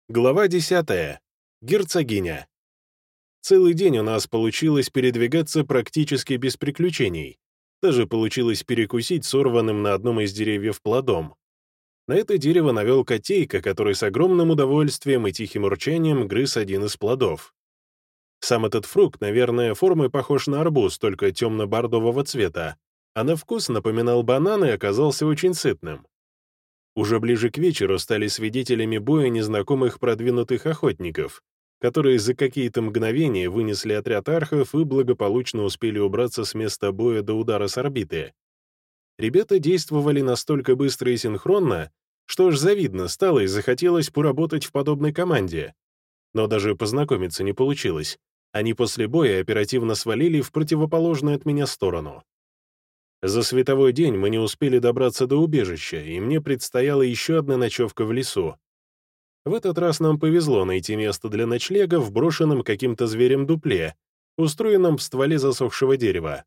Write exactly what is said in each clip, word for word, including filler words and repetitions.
Глава десятая. Герцогиня. Целый день у нас получилось передвигаться практически без приключений. Даже получилось перекусить сорванным на одном из деревьев плодом. На это дерево навел котейка, который с огромным удовольствием и тихим урчанием грыз один из плодов. Сам этот фрукт, наверное, формой похож на арбуз, только темно-бордового цвета, а на вкус напоминал банан и оказался очень сытным. Уже ближе к вечеру стали свидетелями боя незнакомых продвинутых охотников, которые за какие-то мгновения вынесли отряд архов и благополучно успели убраться с места боя до удара с орбиты. Ребята действовали настолько быстро и синхронно, что аж завидно стало и захотелось поработать в подобной команде. Но даже познакомиться не получилось. Они после боя оперативно свалили в противоположную от меня сторону. За световой день мы не успели добраться до убежища, и мне предстояла еще одна ночевка в лесу. В этот раз нам повезло найти место для ночлега в брошенном каким-то зверем дупле, устроенном в стволе засохшего дерева.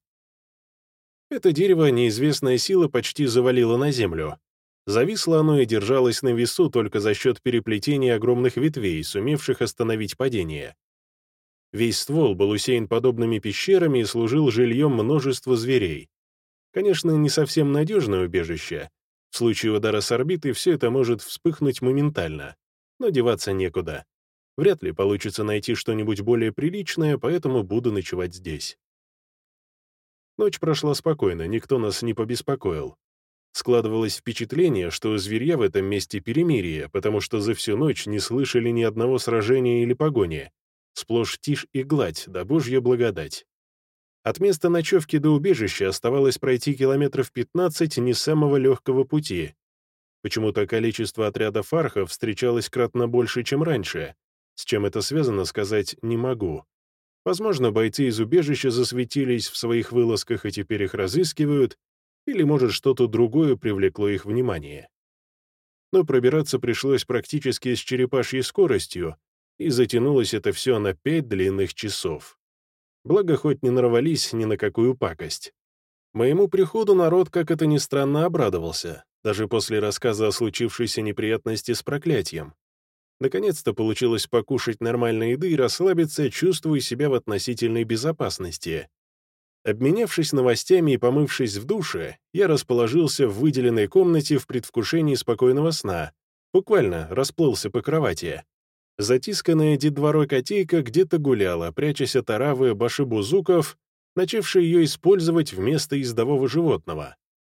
Это дерево неизвестная сила почти завалило на землю. Зависло оно и держалось на весу только за счет переплетения огромных ветвей, сумевших остановить падение. Весь ствол был усеян подобными пещерами и служил жильем множества зверей. Конечно, не совсем надежное убежище. В случае удара с орбиты все это может вспыхнуть моментально, но деваться некуда. Вряд ли получится найти что-нибудь более приличное, поэтому буду ночевать здесь. Ночь прошла спокойно, никто нас не побеспокоил. Складывалось впечатление, что зверья в этом месте перемирие, потому что за всю ночь не слышали ни одного сражения или погони. Сплошь тишь и гладь, да божья благодать. От места ночевки до убежища оставалось пройти километров пятнадцать не самого легкого пути. Почему-то количество отрядов архов встречалось кратно больше, чем раньше. С чем это связано, сказать не могу. Возможно, бойцы из убежища засветились в своих вылазках и теперь их разыскивают, или, может, что-то другое привлекло их внимание. Но пробираться пришлось практически с черепашьей скоростью, и затянулось это все на пять длинных часов. Благо, хоть не нарвались ни на какую пакость. Моему приходу народ, как это ни странно, обрадовался, даже после рассказа о случившейся неприятности с проклятием. Наконец-то получилось покушать нормальной еды и расслабиться, чувствуя себя в относительной безопасности. Обменявшись новостями и помывшись в душе, я расположился в выделенной комнате в предвкушении спокойного сна, буквально расплылся по кровати. Затисканная детворой котейка где-то гуляла, прячась от оравы башибузуков, начавшей ее использовать вместо ездового животного.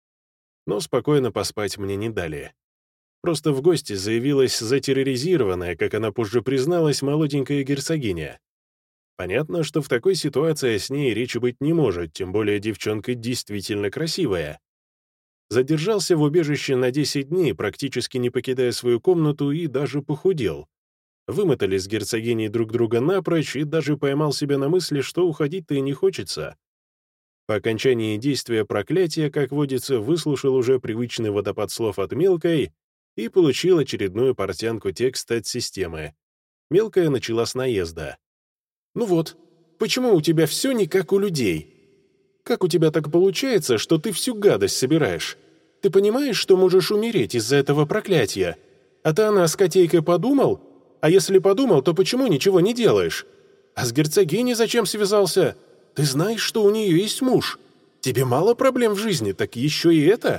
Но спокойно поспать мне не дали. Просто в гости заявилась затерроризированная, как она позже призналась, молоденькая герцогиня. Понятно, что в такой ситуации с ней речи быть не может, тем более девчонка действительно красивая. Задержался в убежище на десять дней, практически не покидая свою комнату, и даже похудел. Вымотали с герцогиней друг друга напрочь и даже поймал себя на мысли, что уходить-то и не хочется. По окончании действия проклятия, как водится, выслушал уже привычный водопад слов от Мелкой и получил очередную портянку текста от системы. Мелкая начала с наезда. «Ну вот, почему у тебя все не как у людей? Как у тебя так получается, что ты всю гадость собираешь? Ты понимаешь, что можешь умереть из-за этого проклятия? А ты о нас с котейкой подумал? А если подумал, то почему ничего не делаешь? А с герцогиней зачем связался? Ты знаешь, что у нее есть муж. Тебе мало проблем в жизни, так еще и это?»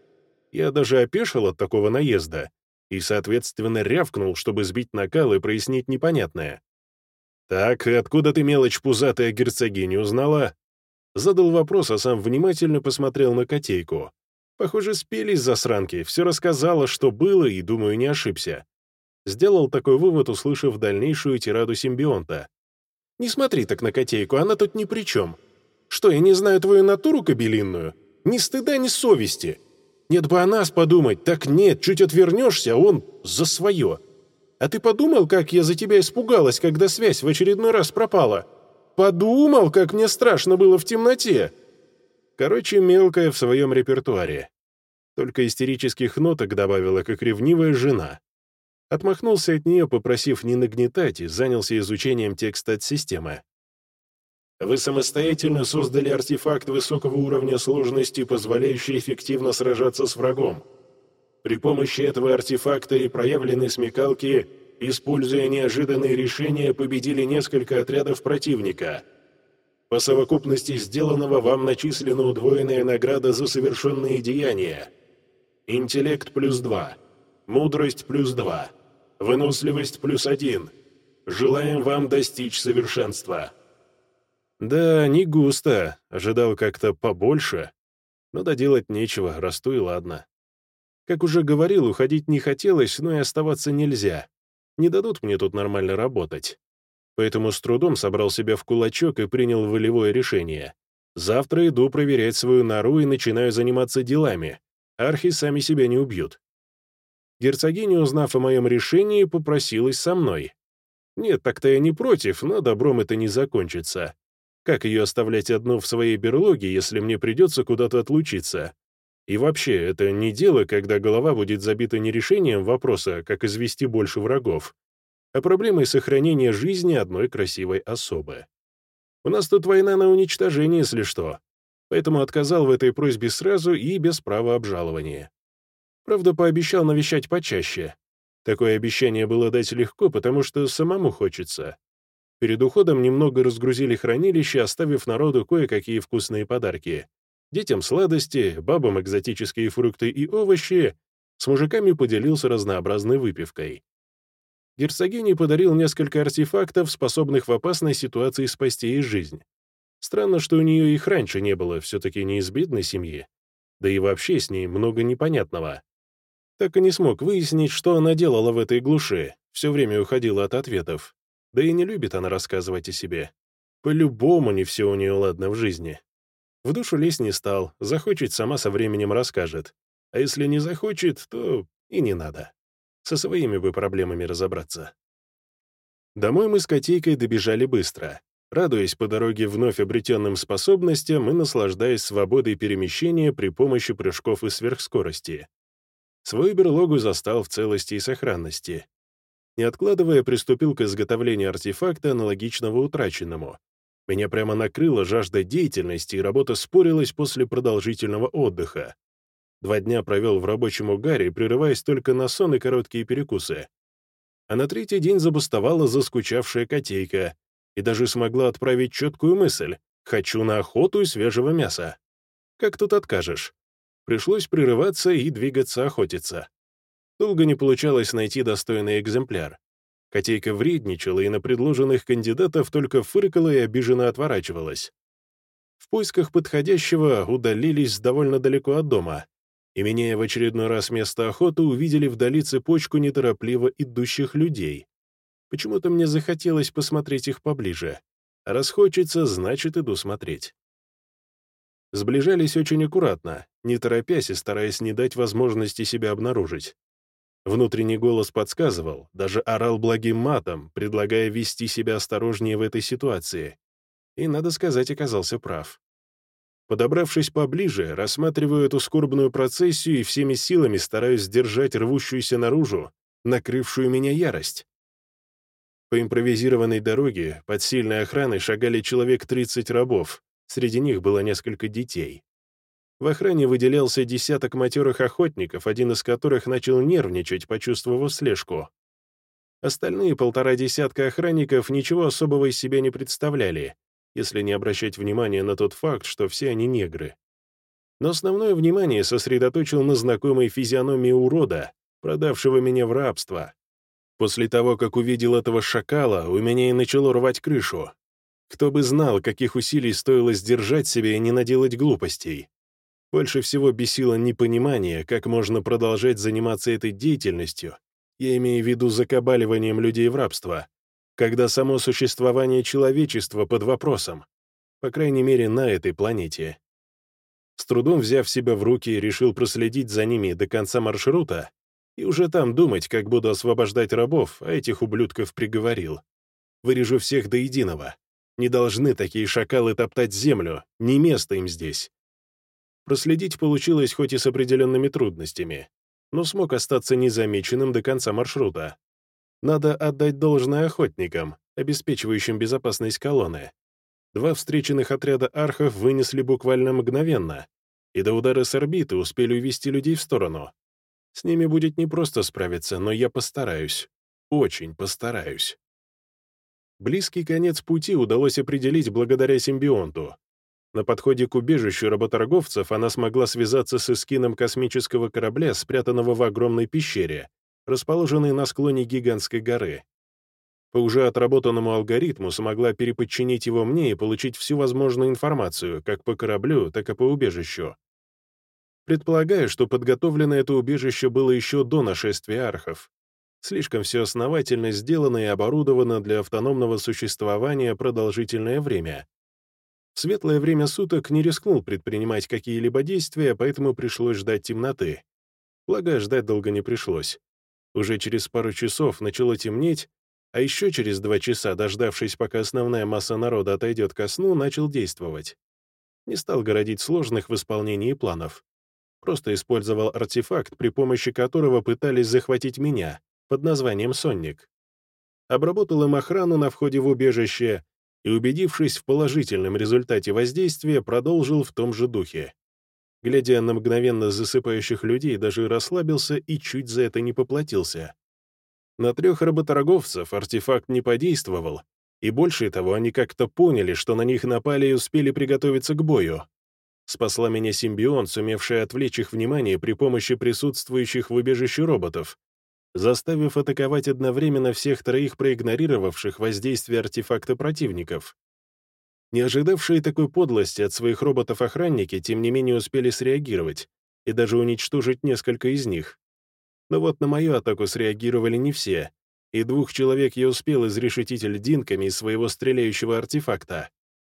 Я даже опешил от такого наезда и, соответственно, рявкнул, чтобы сбить накал и прояснить непонятное. «Так, откуда ты, мелочь пузатая, герцогиню узнала?» Задал вопрос, а сам внимательно посмотрел на котейку. Похоже, спелись засранки, все рассказала, что было, и, думаю, не ошибся. Сделал такой вывод, услышав дальнейшую тираду симбионта. «Не смотри так на котейку, она тут ни при чем. Что, я не знаю твою натуру кобелинную? Ни стыда, ни совести. Нет бы о нас подумать, так нет, чуть отвернешься, а он за свое. А ты подумал, как я за тебя испугалась, когда связь в очередной раз пропала? Подумал, как мне страшно было в темноте?» Короче, Мелкая в своем репертуаре. Только истерических ноток добавила, как ревнивая жена. Отмахнулся от нее, попросив не нагнетать, и занялся изучением текста от системы. Вы самостоятельно создали артефакт высокого уровня сложности, позволяющий эффективно сражаться с врагом. При помощи этого артефакта и проявленной смекалки используя неожиданные решения, победили несколько отрядов противника. По совокупности сделанного вам начислена удвоенная награда за совершенные деяния. Интеллект плюс два, мудрость плюс два, выносливость плюс один. Желаем вам достичь совершенства». Да, не густо, ожидал как-то побольше, но доделать нечего, расту и ладно. Как уже говорил, уходить не хотелось, но и оставаться нельзя. Не дадут мне тут нормально работать. Поэтому с трудом собрал себя в кулачок и принял волевое решение. Завтра иду проверять свою нору и начинаю заниматься делами. Архи сами себя не убьют. Герцогиня, узнав о моем решении, попросилась со мной. Нет, так-то я не против, но добром это не закончится. Как ее оставлять одну в своей берлоге, если мне придется куда-то отлучиться? И вообще, это не дело, когда голова будет забита не решением вопроса, как извести больше врагов, а проблемой сохранения жизни одной красивой особы. У нас тут война на уничтожение, если что. Поэтому отказал в этой просьбе сразу и без права обжалования. Правда, пообещал навещать почаще. Такое обещание было дать легко, потому что самому хочется. Перед уходом немного разгрузили хранилище, оставив народу кое-какие вкусные подарки. Детям сладости, бабам экзотические фрукты и овощи, с мужиками поделился разнообразной выпивкой. Герцогине подарил несколько артефактов, способных в опасной ситуации спасти ей жизнь. Странно, что у нее их раньше не было, все-таки не из бедной семьи. Да и вообще с ней много непонятного. Так и не смог выяснить, что она делала в этой глуши, все время уходила от ответов. Да и не любит она рассказывать о себе. По-любому не все у нее ладно в жизни. В душу лезть не стал, захочет, сама со временем расскажет. А если не захочет, то и не надо. Со своими бы проблемами разобраться. Домой мы с Котейкой добежали быстро, радуясь по дороге вновь обретенным способностям и наслаждаясь свободой перемещения при помощи прыжков и сверхскорости. Свою берлогу застал в целости и сохранности. Не откладывая, приступил к изготовлению артефакта, аналогичного утраченному. Меня прямо накрыла жажда деятельности, и работа спорилась после продолжительного отдыха. Два дня провел в рабочем угаре, прерываясь только на сон и короткие перекусы. А на третий день забастовала заскучавшая Котейка и даже смогла отправить четкую мысль: «Хочу на охоту и свежего мяса». Как тут откажешь? Пришлось прерываться и двигаться охотиться. Долго не получалось найти достойный экземпляр. Котейка вредничала и на предложенных кандидатов только фыркала и обиженно отворачивалась. В поисках подходящего удалились довольно далеко от дома, и, меняя в очередной раз место охоты, увидели вдали цепочку неторопливо идущих людей. Почему-то мне захотелось посмотреть их поближе. А раз хочется, значит, иду смотреть. Сближались очень аккуратно, не торопясь и стараясь не дать возможности себя обнаружить. Внутренний голос подсказывал, даже орал благим матом, предлагая вести себя осторожнее в этой ситуации. И, надо сказать, оказался прав. Подобравшись поближе, рассматриваю эту скорбную процессию и всеми силами стараюсь сдержать рвущуюся наружу, накрывшую меня ярость. По импровизированной дороге под сильной охраной шагали человек тридцать рабов, среди них было несколько детей. В охране выделялся десяток матерых охотников, один из которых начал нервничать, почувствовав слежку. Остальные полтора десятка охранников ничего особого из себя не представляли, если не обращать внимания на тот факт, что все они негры. Но основное внимание сосредоточил на знакомой физиономии урода, продавшего меня в рабство. После того, как увидел этого шакала, у меня и начало рвать крышу. Кто бы знал, каких усилий стоило сдержать себя и не наделать глупостей. Больше всего бесило непонимание, как можно продолжать заниматься этой деятельностью, я имею в виду закабаливанием людей в рабство, когда само существование человечества под вопросом, по крайней мере, на этой планете. С трудом взяв себя в руки, решил проследить за ними до конца маршрута и уже там думать, как буду освобождать рабов, а этих ублюдков приговорил. Вырежу всех до единого. Не должны такие шакалы топтать землю, не место им здесь. Проследить получилось хоть и с определенными трудностями, но смог остаться незамеченным до конца маршрута. Надо отдать должное охотникам, обеспечивающим безопасность колонны. Два встреченных отряда архов вынесли буквально мгновенно, и до удара с орбиты успели увести людей в сторону. С ними будет непросто справиться, но я постараюсь. Очень постараюсь. Близкий конец пути удалось определить благодаря симбионту. На подходе к убежищу работорговцев она смогла связаться с эскином космического корабля, спрятанного в огромной пещере, расположенной на склоне гигантской горы. По уже отработанному алгоритму смогла переподчинить его мне и получить всю возможную информацию, как по кораблю, так и по убежищу. Предполагаю, что подготовлено это убежище было еще до нашествия архов. Слишком все основательно сделано и оборудовано для автономного существования продолжительное время. В светлое время суток не рискнул предпринимать какие-либо действия, поэтому пришлось ждать темноты. Благо, ждать долго не пришлось. Уже через пару часов начало темнеть, а еще через два часа, дождавшись, пока основная масса народа отойдет ко сну, начал действовать. Не стал городить сложных в исполнении планов. Просто использовал артефакт, при помощи которого пытались захватить меня, под названием «Сонник». Обработал им охрану на входе в убежище и, убедившись в положительном результате воздействия, продолжил в том же духе. Глядя на мгновенно засыпающих людей, даже расслабился и чуть за это не поплатился. На трех работорговцев артефакт не подействовал, и больше того, они как-то поняли, что на них напали и успели приготовиться к бою. Спасла меня симбионт, сумевший отвлечь их внимание при помощи присутствующих в убежище роботов, заставив атаковать одновременно всех троих проигнорировавших воздействие артефакта противников. Не ожидавшие такой подлости от своих роботов-охранники, тем не менее успели среагировать и даже уничтожить несколько из них. Но вот на мою атаку среагировали не все, и двух человек я успел изрешетить льдинками из своего стреляющего артефакта.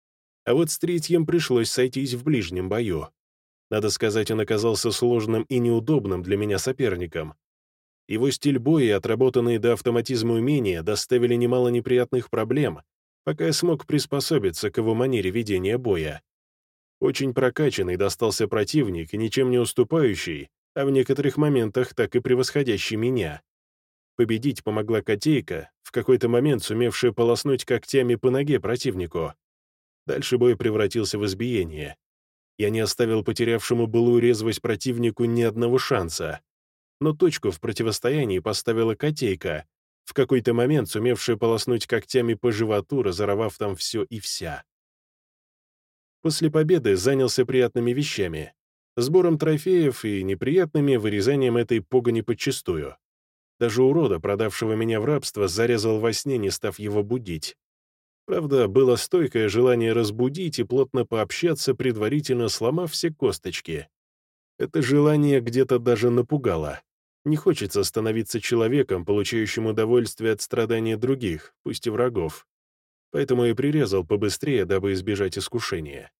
А вот с третьим пришлось сойтись в ближнем бою. Надо сказать, он оказался сложным и неудобным для меня соперником. Его стиль боя и отработанные до автоматизма умения доставили немало неприятных проблем, пока я смог приспособиться к его манере ведения боя. Очень прокачанный достался противник, ничем не уступающий, а в некоторых моментах так и превосходящий меня. Победить помогла котейка, в какой-то момент сумевшая полоснуть когтями по ноге противнику. Дальше бой превратился в избиение. Я не оставил потерявшему былую резвость противнику ни одного шанса. Но точку в противостоянии поставила котейка, в какой-то момент сумевшая полоснуть когтями по животу, разорвав там все и вся. После победы занялся приятными вещами. Сбором трофеев и неприятными вырезанием этой погони подчистую. Даже урода, продавшего меня в рабство, зарезал во сне, не став его будить. Правда, было стойкое желание разбудить и плотно пообщаться, предварительно сломав все косточки. Это желание где-то даже напугало. Не хочется становиться человеком, получающим удовольствие от страдания других, пусть и врагов. Поэтому и прирезал побыстрее, дабы избежать искушения.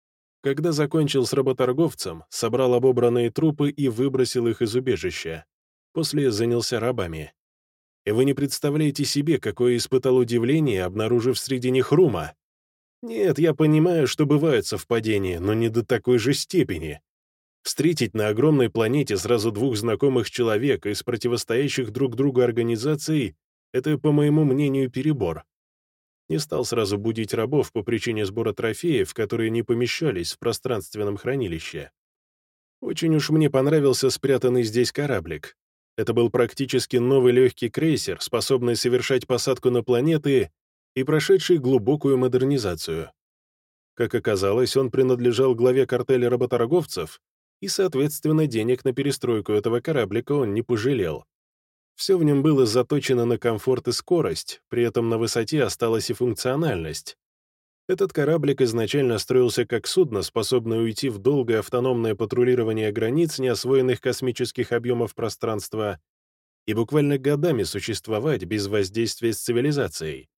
Когда закончил с работорговцем, собрал обобранные трупы и выбросил их из убежища. После занялся рабами. И вы не представляете себе, какое испытал удивление, обнаружив среди них Рума. Нет, я понимаю, что бывают совпадения, но не до такой же степени. Встретить на огромной планете сразу двух знакомых человек из противостоящих друг другу организаций — это, по моему мнению, перебор. Не стал сразу будить рабов по причине сбора трофеев, которые не помещались в пространственном хранилище. Очень уж мне понравился спрятанный здесь кораблик. Это был практически новый легкий крейсер, способный совершать посадку на планеты и прошедший глубокую модернизацию. Как оказалось, он принадлежал главе картеля работорговцев, и, соответственно, денег на перестройку этого кораблика он не пожалел. Все в нем было заточено на комфорт и скорость, при этом на высоте осталась и функциональность. Этот кораблик изначально строился как судно, способное уйти в долгое автономное патрулирование границ неосвоенных космических объемов пространства и буквально годами существовать без воздействия с цивилизацией.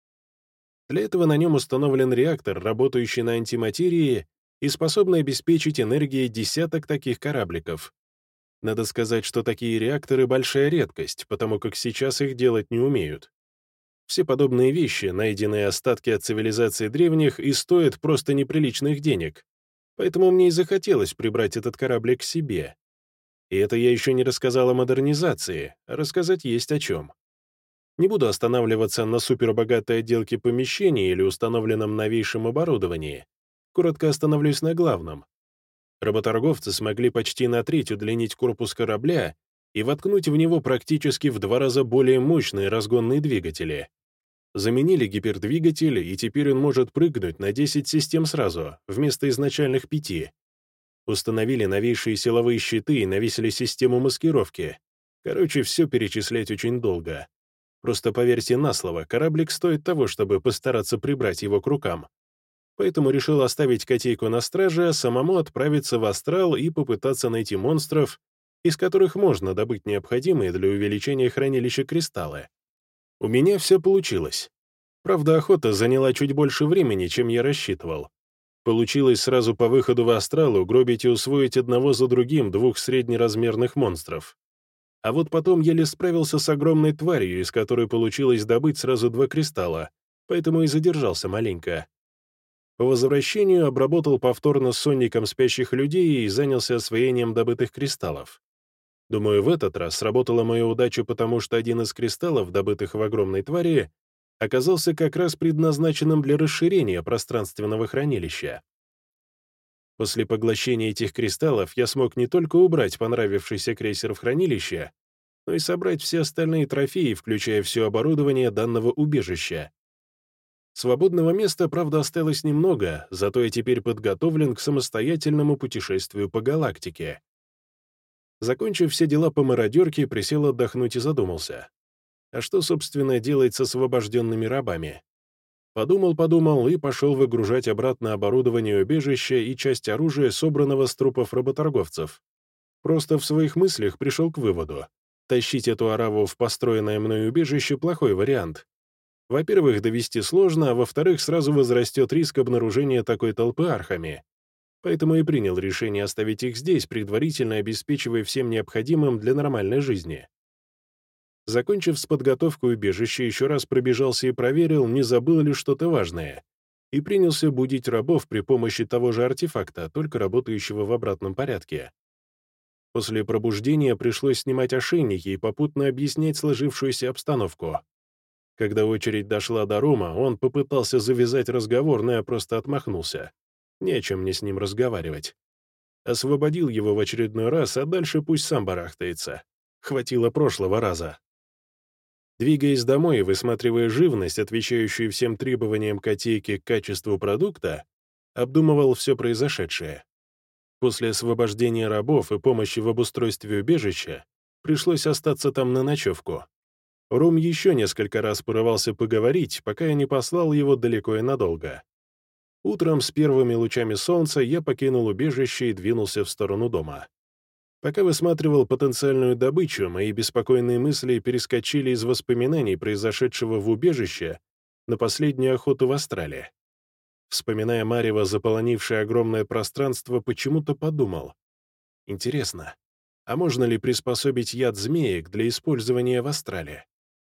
Для этого на нем установлен реактор, работающий на антиматерии и способный обеспечить энергией десяток таких корабликов. Надо сказать, что такие реакторы — большая редкость, потому как сейчас их делать не умеют. Все подобные вещи, найденные остатки от цивилизации древних, и стоят просто неприличных денег. Поэтому мне и захотелось прибрать этот кораблик к себе. И это я еще не рассказал о модернизации, а рассказать есть о чем. Не буду останавливаться на супербогатой отделке помещений или установленном новейшем оборудовании. Коротко остановлюсь на главном. Работорговцы смогли почти на треть удлинить корпус корабля и воткнуть в него практически в два раза более мощные разгонные двигатели. Заменили гипердвигатель, и теперь он может прыгнуть на десять систем сразу, вместо изначальных пяти. Установили новейшие силовые щиты и навесили систему маскировки. Короче, все перечислять очень долго. Просто поверьте на слово, кораблик стоит того, чтобы постараться прибрать его к рукам. Поэтому решил оставить котейку на страже, а самому отправиться в астрал и попытаться найти монстров, из которых можно добыть необходимые для увеличения хранилища кристаллы. У меня все получилось. Правда, охота заняла чуть больше времени, чем я рассчитывал. Получилось сразу по выходу в астрал угробить и усвоить одного за другим двух среднеразмерных монстров. А вот потом еле справился с огромной тварью, из которой получилось добыть сразу два кристалла, поэтому и задержался маленько. По возвращению обработал повторно с сонником спящих людей и занялся освоением добытых кристаллов. Думаю, в этот раз сработала моя удача, потому что один из кристаллов, добытых в огромной твари, оказался как раз предназначенным для расширения пространственного хранилища. После поглощения этих кристаллов я смог не только убрать понравившийся крейсер в хранилище, но и собрать все остальные трофеи, включая все оборудование данного убежища. Свободного места, правда, осталось немного, зато я теперь подготовлен к самостоятельному путешествию по галактике. Закончив все дела по мародерке, присел отдохнуть и задумался. А что, собственно, делать с освобожденными рабами? Подумал-подумал и пошел выгружать обратно оборудование убежища и часть оружия, собранного с трупов работорговцев. Просто в своих мыслях пришел к выводу. Тащить эту араву в построенное мной убежище — плохой вариант. Во-первых, довести сложно, а во-вторых, сразу возрастет риск обнаружения такой толпы архами. Поэтому и принял решение оставить их здесь, предварительно обеспечивая всем необходимым для нормальной жизни. Закончив с подготовкой убежища, еще раз пробежался и проверил, не забыл ли что-то важное, и принялся будить рабов при помощи того же артефакта, только работающего в обратном порядке. После пробуждения пришлось снимать ошейники и попутно объяснять сложившуюся обстановку. Когда очередь дошла до Рома, он попытался завязать разговор, но я просто отмахнулся. Не о чем мне с ним разговаривать. Освободил его в очередной раз, а дальше пусть сам барахтается. Хватило прошлого раза. Двигаясь домой и высматривая живность, отвечающую всем требованиям котейки к качеству продукта, обдумывал все произошедшее. После освобождения рабов и помощи в обустройстве убежища пришлось остаться там на ночевку. Ром еще несколько раз порывался поговорить, пока я не послал его далеко и надолго. Утром с первыми лучами солнца я покинул убежище и двинулся в сторону дома. Пока высматривал потенциальную добычу, мои беспокойные мысли перескочили из воспоминаний произошедшего в убежище на последнюю охоту в астрале. Вспоминая марево, заполонившее огромное пространство, почему-то подумал. Интересно, а можно ли приспособить яд змеек для использования в астрале?